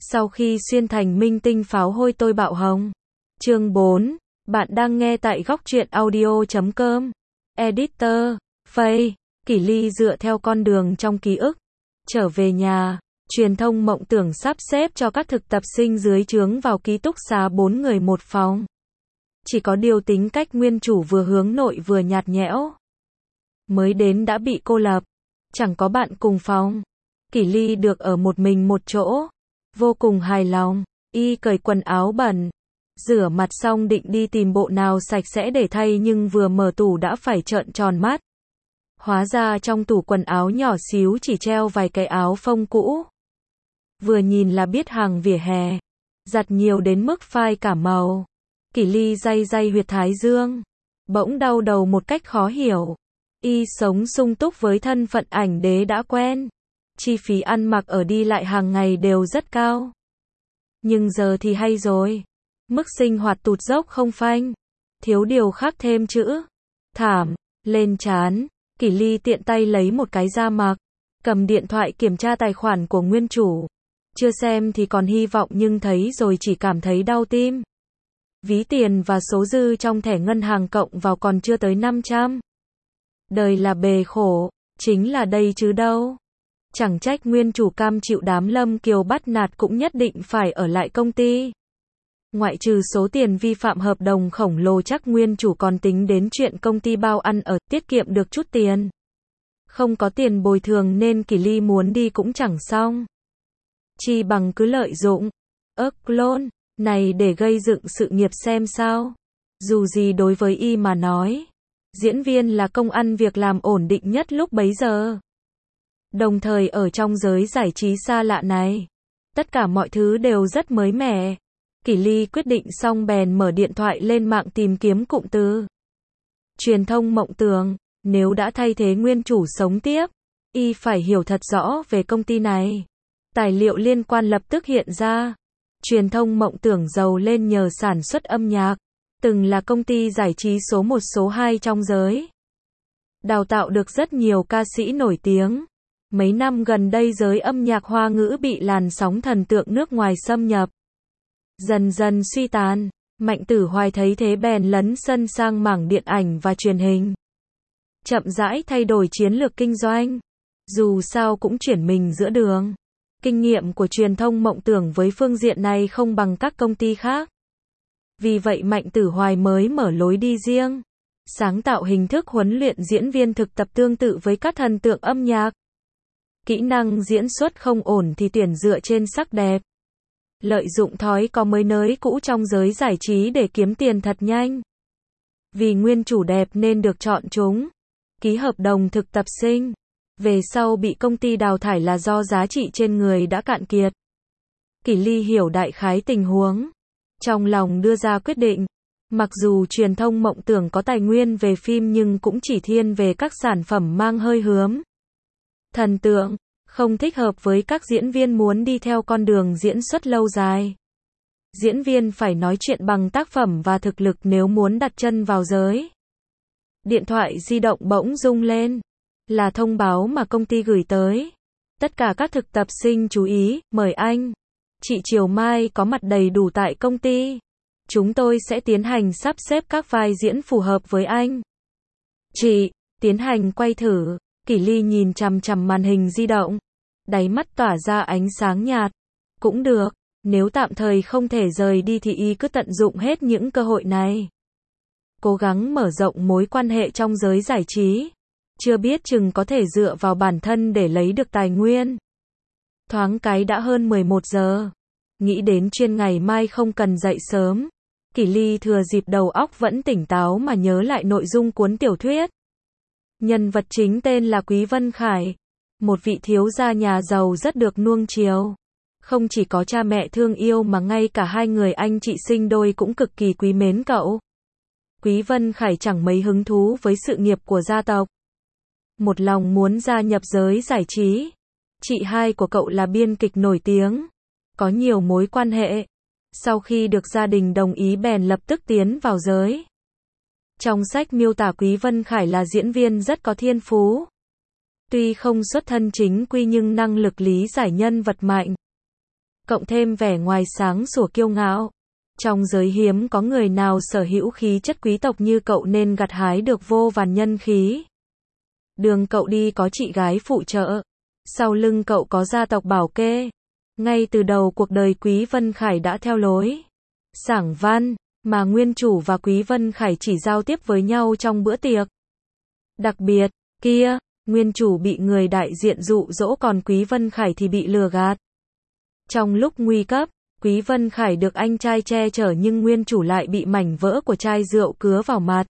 Sau khi xuyên thành minh tinh pháo hôi tôi bạo hồng. Chương 4. Bạn đang nghe tại góc truyện audio.com. Editor. Faye. Kỷ Ly dựa theo con đường trong ký ức. Trở về nhà. Truyền thông mộng tưởng sắp xếp cho các thực tập sinh dưới trướng vào ký túc xá 4 người một phòng. Chỉ có điều tính cách nguyên chủ vừa hướng nội vừa nhạt nhẽo. Mới đến đã bị cô lập. Chẳng có bạn cùng phòng. Kỷ Ly được ở một mình một chỗ. Vô cùng hài lòng. Y cởi quần áo bẩn. Rửa mặt xong định đi tìm bộ nào sạch sẽ để thay nhưng vừa mở tủ đã phải trợn tròn mắt. Hóa ra trong tủ quần áo nhỏ xíu chỉ treo vài cái áo phông cũ. Vừa nhìn là biết hàng vỉa hè. Giặt nhiều đến mức phai cả màu. Kỷ Ly day day huyệt thái dương. Bỗng đau đầu một cách khó hiểu. Y sống sung túc với thân phận ảnh đế đã quen. Chi phí ăn mặc ở đi lại hàng ngày đều rất cao. Nhưng giờ thì hay rồi. Mức sinh hoạt tụt dốc không phanh. Thiếu điều khắc thêm chữ thảm lên trán. Kỷ Ly tiện tay lấy một cái ra mặc. Cầm điện thoại kiểm tra tài khoản của nguyên chủ. Chưa xem thì còn hy vọng nhưng thấy rồi chỉ cảm thấy đau tim. Ví tiền và số dư trong thẻ ngân hàng cộng vào còn chưa tới 500. Đời là bề khổ, chính là đây chứ đâu. Chẳng trách nguyên chủ cam chịu đám Lâm Kiều bắt nạt cũng nhất định phải ở lại công ty. Ngoại trừ số tiền vi phạm hợp đồng khổng lồ chắc nguyên chủ còn tính đến chuyện công ty bao ăn ở, tiết kiệm được chút tiền. Không có tiền bồi thường nên Kỷ Ly muốn đi cũng chẳng xong. Chi bằng cứ lợi dụng clone này để gây dựng sự nghiệp xem sao. Dù gì đối với y mà nói, diễn viên là công ăn việc làm ổn định nhất lúc bấy giờ. Đồng thời ở trong giới giải trí xa lạ này, tất cả mọi thứ đều rất mới mẻ. Kỷ Ly quyết định xong bèn mở điện thoại lên mạng tìm kiếm cụm từ. Truyền thông mộng tưởng, nếu đã thay thế nguyên chủ sống tiếp, y phải hiểu thật rõ về công ty này. Tài liệu liên quan lập tức hiện ra. Truyền thông mộng tưởng giàu lên nhờ sản xuất âm nhạc, từng là công ty giải trí số 1 số 2 trong giới. Đào tạo được rất nhiều ca sĩ nổi tiếng. Mấy năm gần đây giới âm nhạc Hoa ngữ bị làn sóng thần tượng nước ngoài xâm nhập. Dần dần suy tàn, Mạnh Tử Hoài thấy thế bèn lấn sân sang mảng điện ảnh và truyền hình. Chậm rãi thay đổi chiến lược kinh doanh. Dù sao cũng chuyển mình giữa đường. Kinh nghiệm của truyền thông mộng tưởng với phương diện này không bằng các công ty khác. Vì vậy Mạnh Tử Hoài mới mở lối đi riêng. Sáng tạo hình thức huấn luyện diễn viên thực tập tương tự với các thần tượng âm nhạc. Kỹ năng diễn xuất không ổn thì tuyển dựa trên sắc đẹp. Lợi dụng thói có mới nới cũ trong giới giải trí để kiếm tiền thật nhanh. Vì nguyên chủ đẹp nên được chọn chúng. Ký hợp đồng thực tập sinh. Về sau bị công ty đào thải là do giá trị trên người đã cạn kiệt. Kỷ Ly hiểu đại khái tình huống. Trong lòng đưa ra quyết định. Mặc dù truyền thông mộng tưởng có tài nguyên về phim nhưng cũng chỉ thiên về các sản phẩm mang hơi hướng thần tượng, không thích hợp với các diễn viên muốn đi theo con đường diễn xuất lâu dài. Diễn viên phải nói chuyện bằng tác phẩm và thực lực nếu muốn đặt chân vào giới. Điện thoại di động bỗng rung lên. Là thông báo mà công ty gửi tới. Tất cả các thực tập sinh chú ý, mời anh. Chị chiều mai có mặt đầy đủ tại công ty. Chúng tôi sẽ tiến hành sắp xếp các vai diễn phù hợp với anh. Chị, tiến hành quay thử. Kỷ Ly nhìn chằm chằm màn hình di động. Đáy mắt tỏa ra ánh sáng nhạt. Cũng được, nếu tạm thời không thể rời đi thì y cứ tận dụng hết những cơ hội này. Cố gắng mở rộng mối quan hệ trong giới giải trí. Chưa biết chừng có thể dựa vào bản thân để lấy được tài nguyên. Thoáng cái đã hơn 11 giờ. Nghĩ đến chuyên ngày mai không cần dậy sớm. Kỷ Ly thừa dịp đầu óc vẫn tỉnh táo mà nhớ lại nội dung cuốn tiểu thuyết. Nhân vật chính tên là Quý Vân Khải. Một vị thiếu gia nhà giàu rất được nuông chiều. Không chỉ có cha mẹ thương yêu mà ngay cả hai người anh chị sinh đôi cũng cực kỳ quý mến cậu. Quý Vân Khải chẳng mấy hứng thú với sự nghiệp của gia tộc. Một lòng muốn gia nhập giới giải trí. Chị hai của cậu là biên kịch nổi tiếng. Có nhiều mối quan hệ. Sau khi được gia đình đồng ý bèn lập tức tiến vào giới. Trong sách miêu tả Quý Vân Khải là diễn viên rất có thiên phú. Tuy không xuất thân chính quy nhưng năng lực lý giải nhân vật mạnh. cộng thêm vẻ ngoài sáng sủa kiêu ngạo. Trong giới hiếm có người nào sở hữu khí chất quý tộc như cậu nên gặt hái được vô vàn nhân khí. Đường cậu đi có chị gái phụ trợ. Sau lưng cậu có gia tộc bảo kê. Ngay từ đầu cuộc đời Quý Vân Khải đã theo lối sảng văn, mà nguyên chủ và Quý Vân Khải chỉ giao tiếp với nhau trong bữa tiệc. Đặc biệt, kia, nguyên chủ bị người đại diện dụ dỗ còn Quý Vân Khải thì bị lừa gạt. Trong lúc nguy cấp, Quý Vân Khải được anh trai che chở nhưng nguyên chủ lại bị mảnh vỡ của chai rượu cứa vào mặt.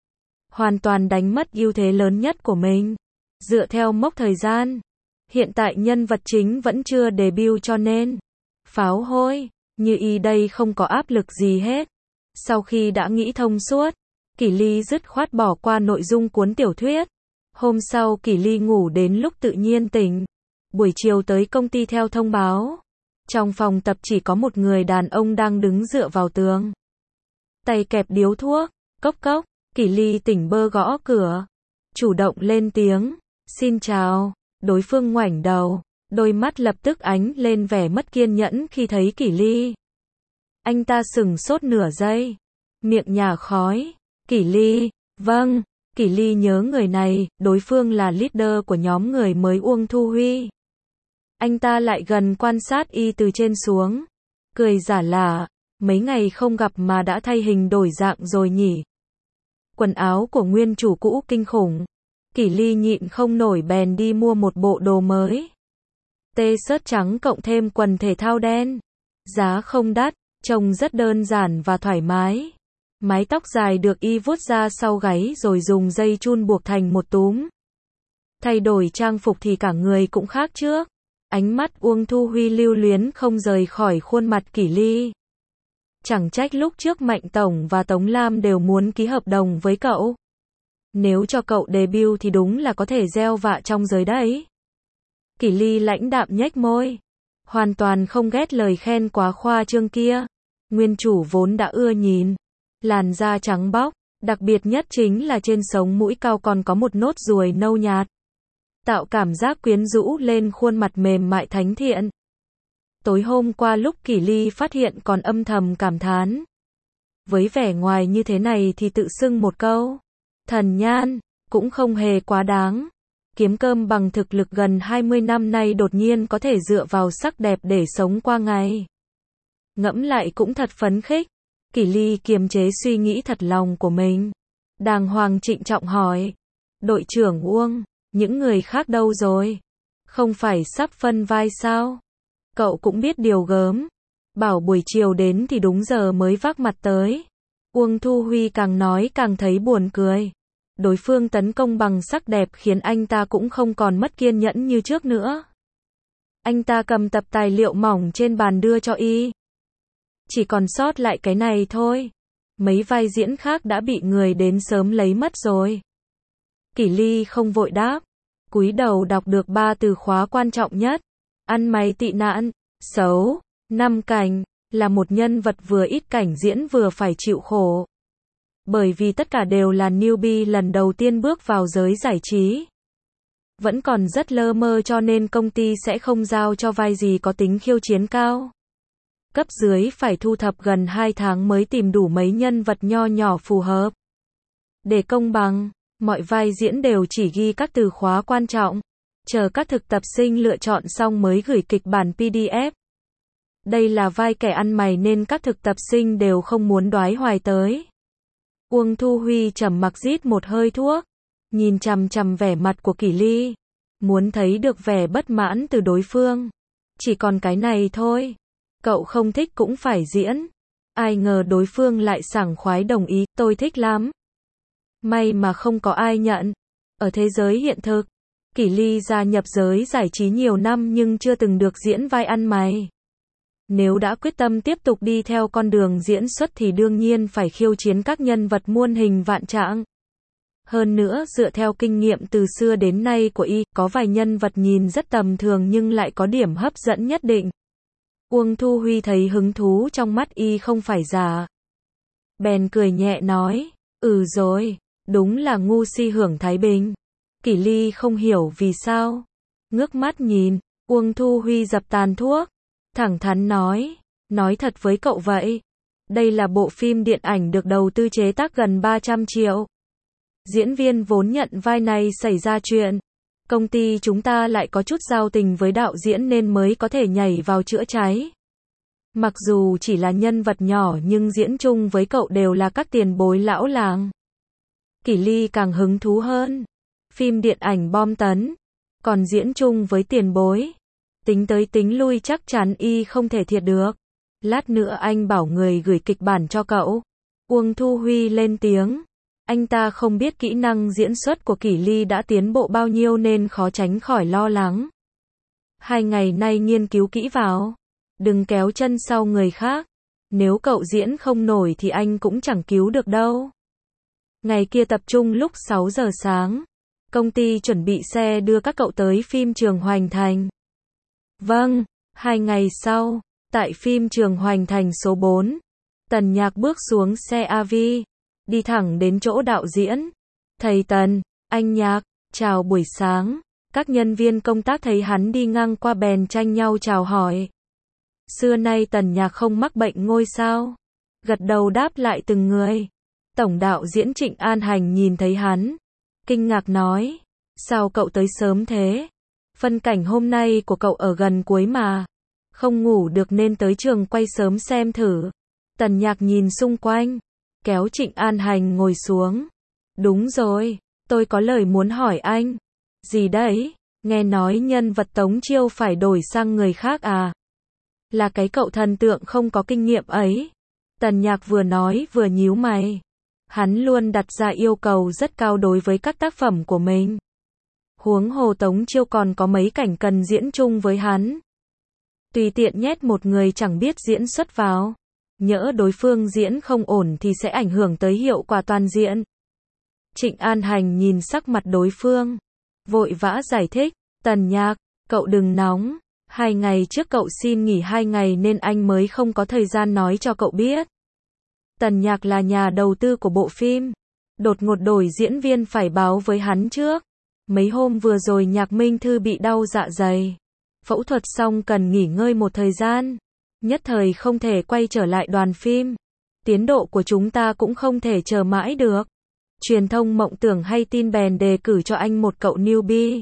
Hoàn toàn đánh mất ưu thế lớn nhất của mình. Dựa theo mốc thời gian, hiện tại nhân vật chính vẫn chưa debut cho nên pháo hôi, như y đây không có áp lực gì hết. Sau khi đã nghĩ thông suốt, Kỷ Ly dứt khoát bỏ qua nội dung cuốn tiểu thuyết. Hôm sau Kỷ Ly ngủ đến lúc tự nhiên tỉnh. Buổi chiều tới công ty theo thông báo. Trong phòng tập chỉ có một người đàn ông đang đứng dựa vào tường. Tay kẹp điếu thuốc, cốc cốc, Kỷ Ly tỉnh bơ gõ cửa. Chủ động lên tiếng, xin chào, đối phương ngoảnh đầu, đôi mắt lập tức ánh lên vẻ mất kiên nhẫn khi thấy Kỷ Ly. Anh ta sửng sốt nửa giây, miệng nhả khói, Kỷ Ly, vâng, Kỷ Ly nhớ người này, đối phương là leader của nhóm người mới Uông Thu Huy. Anh ta lại gần quan sát y từ trên xuống, cười giả lả, mấy ngày không gặp mà đã thay hình đổi dạng rồi nhỉ. Quần áo của nguyên chủ cũ kinh khủng. Kỷ Ly nhịn không nổi bèn đi mua một bộ đồ mới. T-shirt trắng cộng thêm quần thể thao đen. Giá không đắt, trông rất đơn giản và thoải mái. Mái tóc dài được y vuốt ra sau gáy rồi dùng dây chun buộc thành một túm. Thay đổi trang phục thì cả người cũng khác trước. Ánh mắt Uông Thu Huy lưu luyến không rời khỏi khuôn mặt Kỷ Ly. Chẳng trách lúc trước Mạnh Tổng và Tống Lam đều muốn ký hợp đồng với cậu. Nếu cho cậu debut thì đúng là có thể gieo vạ trong giới đấy. Kỷ Ly lãnh đạm nhếch môi. Hoàn toàn không ghét lời khen quá khoa trương kia. Nguyên chủ vốn đã ưa nhìn. Làn da trắng bóc, đặc biệt nhất chính là trên sống mũi cao còn có một nốt ruồi nâu nhạt. Tạo cảm giác quyến rũ lên khuôn mặt mềm mại thánh thiện. Tối hôm qua lúc Kỷ Ly phát hiện còn âm thầm cảm thán. Với vẻ ngoài như thế này thì tự xưng một câu thần nhan, cũng không hề quá đáng. Kiếm cơm bằng thực lực gần 20 năm nay đột nhiên có thể dựa vào sắc đẹp để sống qua ngày. Ngẫm lại cũng thật phấn khích. Kỷ Ly kiềm chế suy nghĩ thật lòng của mình. Đàng hoàng trịnh trọng hỏi. Đội trưởng Uông, những người khác đâu rồi? Không phải sắp phân vai sao? Cậu cũng biết điều gớm. Bảo buổi chiều đến thì đúng giờ mới vác mặt tới. Uông Thu Huy càng nói càng thấy buồn cười. Đối phương tấn công bằng sắc đẹp khiến anh ta cũng không còn mất kiên nhẫn như trước nữa. Anh ta cầm tập tài liệu mỏng trên bàn đưa cho y. Chỉ còn sót lại cái này thôi. Mấy vai diễn khác đã bị người đến sớm lấy mất rồi. Kỷ Ly không vội đáp. Cúi đầu đọc được 3 từ khóa quan trọng nhất. Ăn mày tị nạn, xấu, 5 cảnh, là một nhân vật vừa ít cảnh diễn vừa phải chịu khổ. Bởi vì tất cả đều là newbie lần đầu tiên bước vào giới giải trí. Vẫn còn rất lơ mơ cho nên công ty sẽ không giao cho vai gì có tính khiêu chiến cao. Cấp dưới phải thu thập gần 2 tháng mới tìm đủ mấy nhân vật nho nhỏ phù hợp. Để công bằng, mọi vai diễn đều chỉ ghi các từ khóa quan trọng. Chờ các thực tập sinh lựa chọn xong mới gửi kịch bản PDF. Đây là vai kẻ ăn mày nên các thực tập sinh đều không muốn đoái hoài tới. Uông Thu Huy trầm mặc rít một hơi thuốc, nhìn chằm chằm vẻ mặt của Kỷ Ly, muốn thấy được vẻ bất mãn từ đối phương. Chỉ còn cái này thôi, cậu không thích cũng phải diễn. Ai ngờ đối phương lại sảng khoái đồng ý, tôi thích lắm. May mà không có ai nhận. Ở thế giới hiện thực, Kỷ Ly gia nhập giới giải trí nhiều năm nhưng chưa từng được diễn vai ăn mày. Nếu đã quyết tâm tiếp tục đi theo con đường diễn xuất thì đương nhiên phải khiêu chiến các nhân vật muôn hình vạn trạng. Hơn nữa, dựa theo kinh nghiệm từ xưa đến nay của y, có vài nhân vật nhìn rất tầm thường nhưng lại có điểm hấp dẫn nhất định. Uông Thu Huy thấy hứng thú trong mắt y không phải giả. Bèn cười nhẹ nói, rồi, đúng là ngu si hưởng thái bình. Kỷ Ly không hiểu vì sao. Ngước mắt nhìn, Uông Thu Huy dập tàn thuốc. thẳng thắn nói thật với cậu vậy. Đây là bộ phim điện ảnh được đầu tư chế tác gần 300 triệu. Diễn viên vốn nhận vai này xảy ra chuyện. Công ty chúng ta lại có chút giao tình với đạo diễn nên mới có thể nhảy vào chữa cháy. Mặc dù chỉ là nhân vật nhỏ nhưng diễn chung với cậu đều là các tiền bối lão làng. Kỷ Ly càng hứng thú hơn. Phim điện ảnh bom tấn, còn diễn chung với tiền bối. Tính tới tính lui chắc chắn y không thể thiệt được. Lát nữa anh bảo người gửi kịch bản cho cậu. Uông Thu Huy lên tiếng. Anh ta không biết kỹ năng diễn xuất của Kỷ Ly đã tiến bộ bao nhiêu nên khó tránh khỏi lo lắng. 2 ngày nay nghiên cứu kỹ vào. Đừng kéo chân sau người khác. Nếu cậu diễn không nổi thì anh cũng chẳng cứu được đâu. Ngày kia tập trung lúc 6 giờ sáng. Công ty chuẩn bị xe đưa các cậu tới phim trường Hoành Thành. Vâng, 2 ngày sau, tại phim trường Hoành Thành số 4, Tần Nhạc bước xuống xe AV, đi thẳng đến chỗ đạo diễn. Thầy Tần, anh Nhạc, chào buổi sáng. Các nhân viên công tác thấy hắn đi ngang qua bèn tranh nhau chào hỏi. Xưa nay Tần Nhạc không mắc bệnh ngôi sao. Gật đầu đáp lại từng người. Tổng đạo diễn Trịnh An Hành nhìn thấy hắn, kinh ngạc nói, sao cậu tới sớm thế? Phân cảnh hôm nay của cậu ở gần cuối mà. Không ngủ được nên tới trường quay sớm xem thử. Tần Nhạc nhìn xung quanh, kéo Trịnh An Hành ngồi xuống. Đúng rồi, tôi có lời muốn hỏi anh. Gì đấy? Nghe nói nhân vật Tống Chiêu phải đổi sang người khác à? Là cái cậu thần tượng không có kinh nghiệm ấy. Tần Nhạc vừa nói vừa nhíu mày. Hắn luôn đặt ra yêu cầu rất cao đối với các tác phẩm của mình. Huống hồ Tống Chiêu còn có mấy cảnh cần diễn chung với hắn. Tùy tiện nhét một người chẳng biết diễn xuất vào. Nhỡ đối phương diễn không ổn thì sẽ ảnh hưởng tới hiệu quả toàn diện. Trịnh An Hành nhìn sắc mặt đối phương, vội vã giải thích, Tần Nhạc, cậu đừng nóng. 2 ngày trước cậu xin nghỉ 2 ngày nên anh mới không có thời gian nói cho cậu biết. Tần Nhạc là nhà đầu tư của bộ phim. Đột ngột đổi diễn viên phải báo với hắn trước. Mấy hôm vừa rồi Nhạc Minh Thư bị đau dạ dày. Phẫu thuật xong cần nghỉ ngơi một thời gian. Nhất thời không thể quay trở lại đoàn phim. Tiến độ của chúng ta cũng không thể chờ mãi được. Truyền thông Mộng Tưởng hay tin bèn đề cử cho anh một cậu newbie.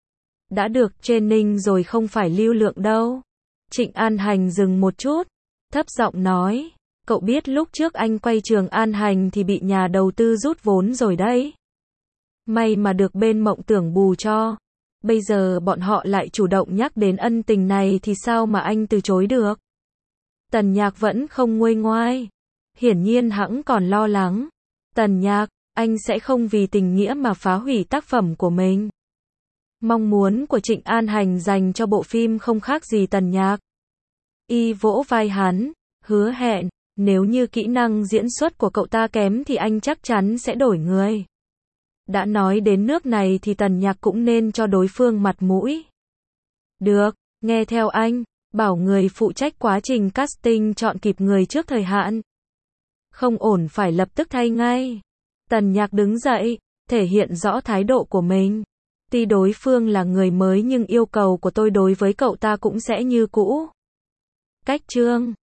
Đã được training rồi không phải lưu lượng đâu. Trịnh An Hành dừng một chút, thấp giọng nói. Cậu biết lúc trước anh quay Trường An Hành thì bị nhà đầu tư rút vốn rồi đấy. May mà được bên Mộng Tưởng bù cho. Bây giờ bọn họ lại chủ động nhắc đến ân tình này thì sao mà anh từ chối được. Tần Nhạc vẫn không nguôi ngoai. Hiển nhiên hẵng còn lo lắng. Tần Nhạc, anh sẽ không vì tình nghĩa mà phá hủy tác phẩm của mình. Mong muốn của Trịnh An Hành dành cho bộ phim không khác gì Tần Nhạc. Y vỗ vai hắn, hứa hẹn, nếu như kỹ năng diễn xuất của cậu ta kém thì anh chắc chắn sẽ đổi người. Đã nói đến nước này thì Tần Nhạc cũng nên cho đối phương mặt mũi. Được, nghe theo anh, bảo người phụ trách quá trình casting chọn kịp người trước thời hạn. Không ổn phải lập tức thay ngay. Tần Nhạc đứng dậy, thể hiện rõ thái độ của mình. Tuy đối phương là người mới nhưng yêu cầu của tôi đối với cậu ta cũng sẽ như cũ. Cách chương